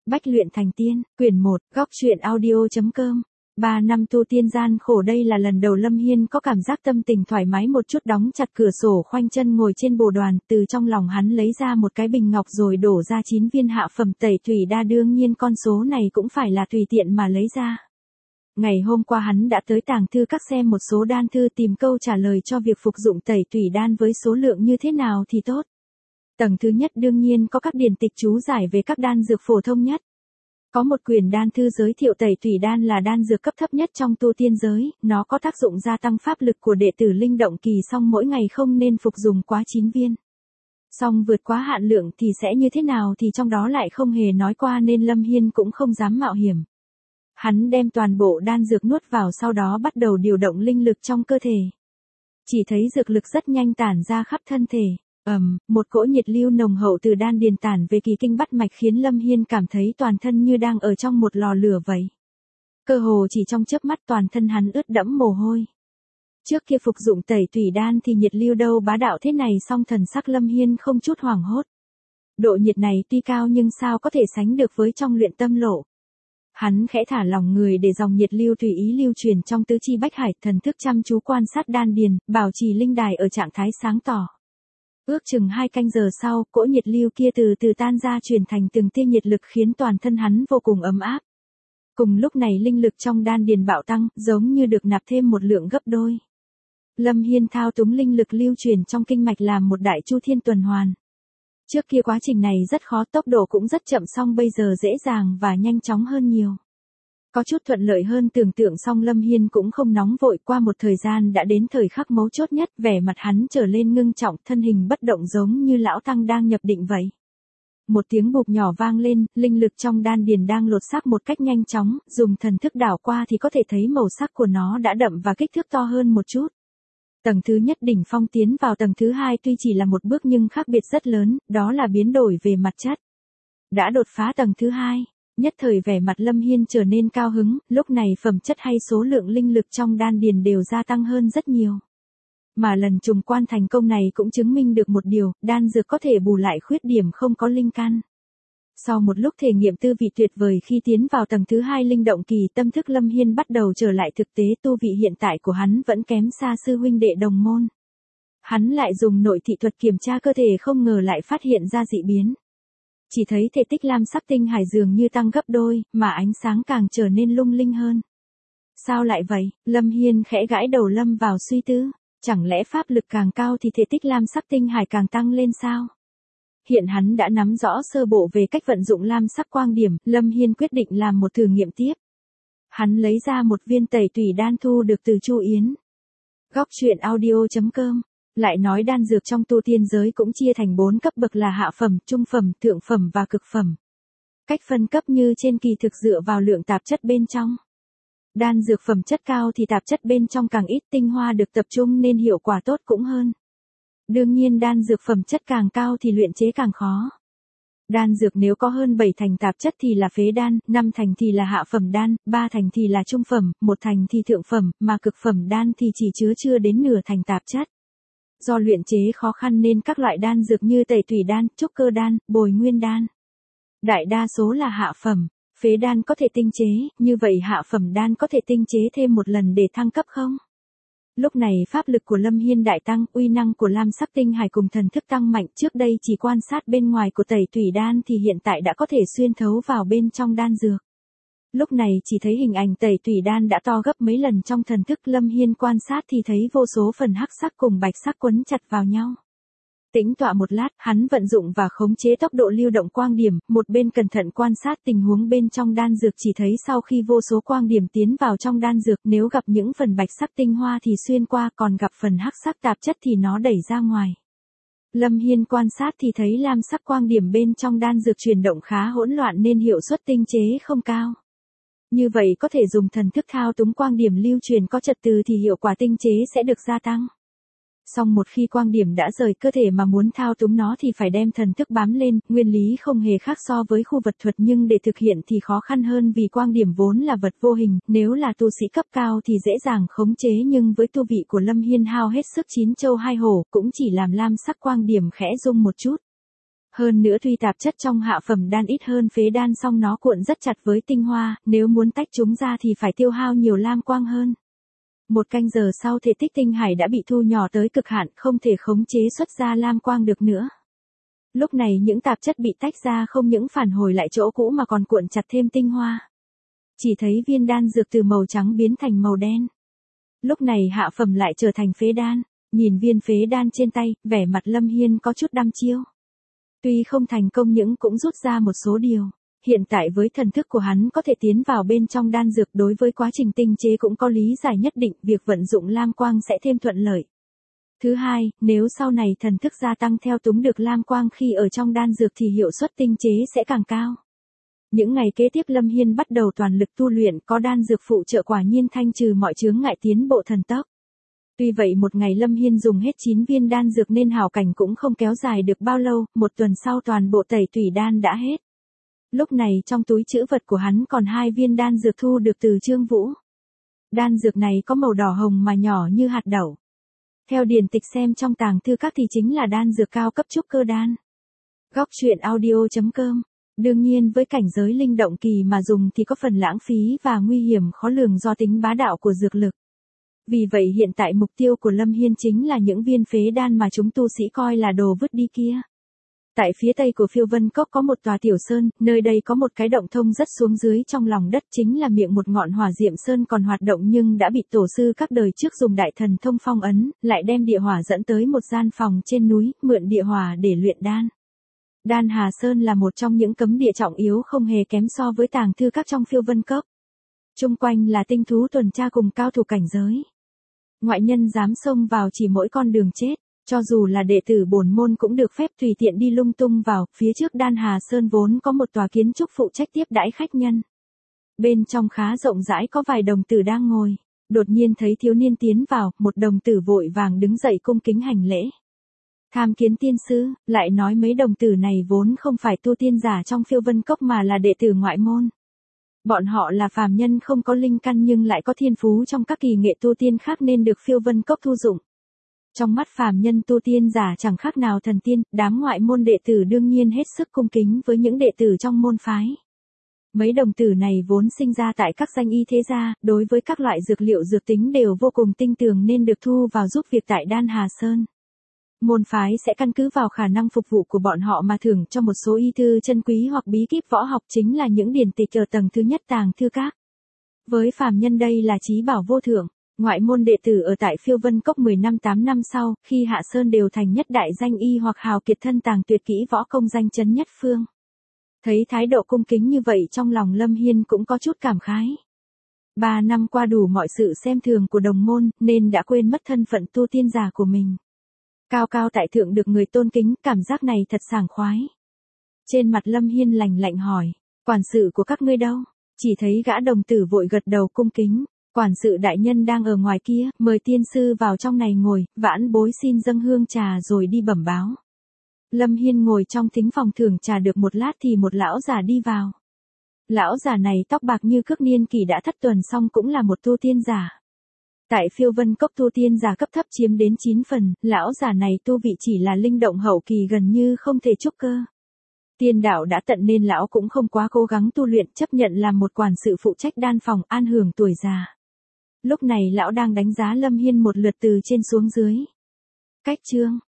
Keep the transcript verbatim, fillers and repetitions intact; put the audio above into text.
Bách luyện thành tiên, quyển một, góc truyện audio.com. Ba năm tu tiên gian khổ, đây là lần đầu Lâm Hiên có cảm giác tâm tình thoải mái một chút, đóng chặt cửa sổ, khoanh chân ngồi trên bồ đoàn, từ trong lòng hắn lấy ra một cái bình ngọc rồi đổ ra chín viên hạ phẩm tẩy thủy đa, đương nhiên con số này cũng phải là tùy tiện mà lấy ra. Ngày hôm qua hắn đã tới tàng thư các xem một số đan thư, tìm câu trả lời cho việc phục dụng tẩy thủy đan với số lượng như thế nào thì tốt. Tầng thứ nhất đương nhiên có các điển tịch chú giải về các đan dược phổ thông nhất. Có một quyển đan thư giới thiệu tẩy thủy đan là đan dược cấp thấp nhất trong tu tiên giới, nó có tác dụng gia tăng pháp lực của đệ tử linh động kỳ, song mỗi ngày không nên phục dùng quá chín viên. Song vượt quá hạn lượng thì sẽ như thế nào thì trong đó lại không hề nói qua, nên Lâm Hiên cũng không dám mạo hiểm. Hắn đem toàn bộ đan dược nuốt vào, sau đó bắt đầu điều động linh lực trong cơ thể. Chỉ thấy dược lực rất nhanh tản ra khắp thân thể. Ầm, um, một cỗ nhiệt lưu nồng hậu từ đan điền tản về kỳ kinh bắt mạch, khiến Lâm Hiên cảm thấy toàn thân như đang ở trong một lò lửa vậy. Cơ hồ chỉ trong chớp mắt toàn thân hắn ướt đẫm mồ hôi. Trước kia phục dụng tẩy thủy đan thì nhiệt lưu đâu bá đạo thế này, song thần sắc Lâm Hiên không chút hoảng hốt. Độ nhiệt này tuy cao nhưng sao có thể sánh được với trong luyện tâm lộ. Hắn khẽ thả lỏng người để dòng nhiệt lưu tùy ý lưu truyền trong tứ chi bách hải, thần thức chăm chú quan sát đan điền, bảo trì linh đài ở trạng thái sáng tỏ. Ước chừng hai canh giờ sau, cỗ nhiệt lưu kia từ từ tan ra, truyền thành từng tia nhiệt lực khiến toàn thân hắn vô cùng ấm áp. Cùng lúc này linh lực trong đan điền bạo tăng, giống như được nạp thêm một lượng gấp đôi. Lâm Hiên thao túng linh lực lưu truyền trong kinh mạch làm một đại chu thiên tuần hoàn. Trước kia quá trình này rất khó, tốc độ cũng rất chậm, song bây giờ dễ dàng và nhanh chóng hơn nhiều. Có chút thuận lợi hơn tưởng tượng, song Lâm Hiên cũng không nóng vội, qua một thời gian đã đến thời khắc mấu chốt nhất, vẻ mặt hắn trở lên ngưng trọng, thân hình bất động giống như lão tăng đang nhập định vậy. Một tiếng bụp nhỏ vang lên, linh lực trong đan điền đang lột xác một cách nhanh chóng, dùng thần thức đảo qua thì có thể thấy màu sắc của nó đã đậm và kích thước to hơn một chút. Tầng thứ nhất đỉnh phong tiến vào tầng thứ hai tuy chỉ là một bước nhưng khác biệt rất lớn, đó là biến đổi về mặt chất. Đã đột phá tầng thứ hai. Nhất thời vẻ mặt Lâm Hiên trở nên cao hứng, lúc này phẩm chất hay số lượng linh lực trong đan điền đều gia tăng hơn rất nhiều. Mà lần trùng quan thành công này cũng chứng minh được một điều, đan dược có thể bù lại khuyết điểm không có linh căn. Sau một lúc thể nghiệm tư vị tuyệt vời khi tiến vào tầng thứ hai linh động kỳ, tâm thức Lâm Hiên bắt đầu trở lại thực tế, tu vị hiện tại của hắn vẫn kém xa sư huynh đệ đồng môn. Hắn lại dùng nội thị thuật kiểm tra cơ thể, không ngờ lại phát hiện ra dị biến. Chỉ thấy thể tích lam sắc tinh hải dường như tăng gấp đôi, mà ánh sáng càng trở nên lung linh hơn. Sao lại vậy? Lâm Hiên khẽ gãi đầu lâm vào suy tư. Chẳng lẽ pháp lực càng cao thì thể tích lam sắc tinh hải càng tăng lên sao? Hiện hắn đã nắm rõ sơ bộ về cách vận dụng lam sắc quang điểm, Lâm Hiên quyết định làm một thử nghiệm tiếp. Hắn lấy ra một viên tẩy thủy đan thu được từ Chu Yến. Góc truyện audio.com. Lại nói đan dược trong tu tiên giới cũng chia thành bốn cấp bậc là hạ phẩm, trung phẩm, thượng phẩm và cực phẩm. Cách phân cấp như trên kỳ thực dựa vào lượng tạp chất bên trong. Đan dược phẩm chất cao thì tạp chất bên trong càng ít, tinh hoa được tập trung nên hiệu quả tốt cũng hơn. Đương nhiên đan dược phẩm chất càng cao thì luyện chế càng khó. Đan dược nếu có hơn bảy thành tạp chất thì là phế đan, năm thành thì là hạ phẩm đan, ba thành thì là trung phẩm, một thành thì thượng phẩm, mà cực phẩm đan thì chỉ chứa chưa đến nửa thành tạp chất. Do luyện chế khó khăn nên các loại đan dược như tẩy thủy đan, trúc cơ đan, bồi nguyên đan, đại đa số là hạ phẩm. Phế đan có thể tinh chế, như vậy hạ phẩm đan có thể tinh chế thêm một lần để thăng cấp không? Lúc này pháp lực của Lâm Hiên đại tăng, uy năng của lam sắc tinh hải cùng thần thức tăng mạnh, trước đây chỉ quan sát bên ngoài của tẩy thủy đan thì hiện tại đã có thể xuyên thấu vào bên trong đan dược. Lúc này chỉ thấy hình ảnh tẩy thủy đan đã to gấp mấy lần trong thần thức, Lâm Hiên quan sát thì thấy vô số phần hắc sắc cùng bạch sắc quấn chặt vào nhau. Tĩnh tọa một lát, hắn vận dụng và khống chế tốc độ lưu động quang điểm, một bên cẩn thận quan sát tình huống bên trong đan dược, chỉ thấy sau khi vô số quang điểm tiến vào trong đan dược, nếu gặp những phần bạch sắc tinh hoa thì xuyên qua, còn gặp phần hắc sắc tạp chất thì nó đẩy ra ngoài. Lâm Hiên quan sát thì thấy lam sắc quang điểm bên trong đan dược chuyển động khá hỗn loạn nên hiệu suất tinh chế không cao. Như vậy có thể dùng thần thức thao túng quang điểm lưu truyền có trật tự thì hiệu quả tinh chế sẽ được gia tăng. Song một khi quang điểm đã rời cơ thể mà muốn thao túng nó thì phải đem thần thức bám lên, nguyên lý không hề khác so với khu vật thuật, nhưng để thực hiện thì khó khăn hơn vì quang điểm vốn là vật vô hình, nếu là tu sĩ cấp cao thì dễ dàng khống chế, nhưng với tu vị của Lâm Hiên hao hết sức chín châu hai hổ, cũng chỉ làm lam sắc quang điểm khẽ rung một chút. Hơn nữa tuy tạp chất trong hạ phẩm đan ít hơn phế đan song nó cuộn rất chặt với tinh hoa, nếu muốn tách chúng ra thì phải tiêu hao nhiều lam quang hơn. Một canh giờ sau thể tích tinh hải đã bị thu nhỏ tới cực hạn, không thể khống chế xuất ra lam quang được nữa. Lúc này những tạp chất bị tách ra không những phản hồi lại chỗ cũ mà còn cuộn chặt thêm tinh hoa. Chỉ thấy viên đan dược từ màu trắng biến thành màu đen. Lúc này hạ phẩm lại trở thành phế đan, nhìn viên phế đan trên tay, vẻ mặt Lâm Hiên có chút đăm chiêu. Tuy không thành công nhưng cũng rút ra một số điều. Hiện tại với thần thức của hắn có thể tiến vào bên trong đan dược, đối với quá trình tinh chế cũng có lý giải nhất định, việc vận dụng lam quang sẽ thêm thuận lợi. Thứ hai, nếu sau này thần thức gia tăng theo túng được lam quang khi ở trong đan dược thì hiệu suất tinh chế sẽ càng cao. Những ngày kế tiếp Lâm Hiên bắt đầu toàn lực tu luyện, có đan dược phụ trợ quả nhiên thanh trừ mọi chướng ngại tiến bộ thần tốc. Tuy vậy một ngày Lâm Hiên dùng hết chín viên đan dược nên hảo cảnh cũng không kéo dài được bao lâu, một tuần sau toàn bộ tẩy tủy đan đã hết. Lúc này trong túi trữ vật của hắn còn hai viên đan dược thu được từ Trương Vũ. Đan dược này có màu đỏ hồng mà nhỏ như hạt đậu. Theo điển tịch xem trong tàng thư các thì chính là đan dược cao cấp trúc cơ đan. Góc truyện audio chấm com. Đương nhiên với cảnh giới linh động kỳ mà dùng thì có phần lãng phí và nguy hiểm khó lường do tính bá đạo của dược lực. Vì vậy hiện tại mục tiêu của Lâm Hiên chính là những viên phế đan mà chúng tu sĩ coi là đồ vứt đi kia. Tại phía tây của Phiêu Vân Cốc có một tòa tiểu sơn, nơi đây có một cái động thông rất xuống dưới trong lòng đất, chính là miệng một ngọn hỏa diệm sơn còn hoạt động nhưng đã bị tổ sư các đời trước dùng đại thần thông phong ấn, lại đem địa hỏa dẫn tới một gian phòng trên núi, mượn địa hỏa để luyện đan. Đan Hà Sơn là một trong những cấm địa trọng yếu không hề kém so với tàng thư các trong Phiêu Vân Cốc. Chung quanh là tinh thú tuần tra cùng cao thủ cảnh giới. Ngoại nhân dám xông vào chỉ mỗi con đường chết. Cho dù là đệ tử bổn môn cũng được phép tùy tiện đi lung tung vào, phía trước Đan Hà Sơn vốn có một tòa kiến trúc phụ trách tiếp đãi khách nhân. Bên trong khá rộng rãi có vài đồng tử đang ngồi, đột nhiên thấy thiếu niên tiến vào, một đồng tử vội vàng đứng dậy cung kính hành lễ. Tham kiến tiên sư, lại nói mấy đồng tử này vốn không phải tu tiên giả trong Phiêu Vân Cốc mà là đệ tử ngoại môn. Bọn họ là phàm nhân không có linh căn nhưng lại có thiên phú trong các kỳ nghệ tu tiên khác nên được Phiêu Vân Cốc thu dụng. Trong mắt phàm nhân tu tiên giả chẳng khác nào thần tiên, đám ngoại môn đệ tử đương nhiên hết sức cung kính với những đệ tử trong môn phái. Mấy đồng tử này vốn sinh ra tại các danh y thế gia, đối với các loại dược liệu dược tính đều vô cùng tinh tường nên được thu vào giúp việc tại Đan Hà Sơn. Môn phái sẽ căn cứ vào khả năng phục vụ của bọn họ mà thưởng cho một số y thư chân quý hoặc bí kíp võ học, chính là những điển tịch ở tầng thứ nhất tàng thư các. Với phàm nhân đây là chí bảo vô thượng. Ngoại môn đệ tử ở tại Phiêu Vân Cốc mười năm tám năm sau, khi hạ sơn đều thành nhất đại danh y hoặc hào kiệt thân tàng tuyệt kỹ võ công danh chấn nhất phương. Thấy thái độ cung kính như vậy trong lòng Lâm Hiên cũng có chút cảm khái. Ba năm qua đủ mọi sự xem thường của đồng môn, nên đã quên mất thân phận tu tiên giả của mình. Cao cao tại thượng được người tôn kính, cảm giác này thật sảng khoái. Trên mặt Lâm Hiên lạnh lạnh hỏi, quản sự của các ngươi đâu? Chỉ thấy gã đồng tử vội gật đầu cung kính. Quản sự đại nhân đang ở ngoài kia, mời tiên sư vào trong này ngồi, vãn bối xin dâng hương trà rồi đi bẩm báo. Lâm Hiên ngồi trong thính phòng thưởng trà được một lát thì một lão già đi vào. Lão già này tóc bạc như cước niên kỷ đã thất tuần song cũng là một tu tiên giả. Tại Phiêu Vân Cốc tu tiên giả cấp thấp chiếm đến chín phần, lão già này tu vị chỉ là linh động hậu kỳ gần như không thể trúc cơ. Tiên đạo đã tận nên lão cũng không quá cố gắng tu luyện, chấp nhận làm một quản sự phụ trách đan phòng an hưởng tuổi già. Lúc này lão đang đánh giá Lâm Hiên một lượt từ trên xuống dưới. Cách chương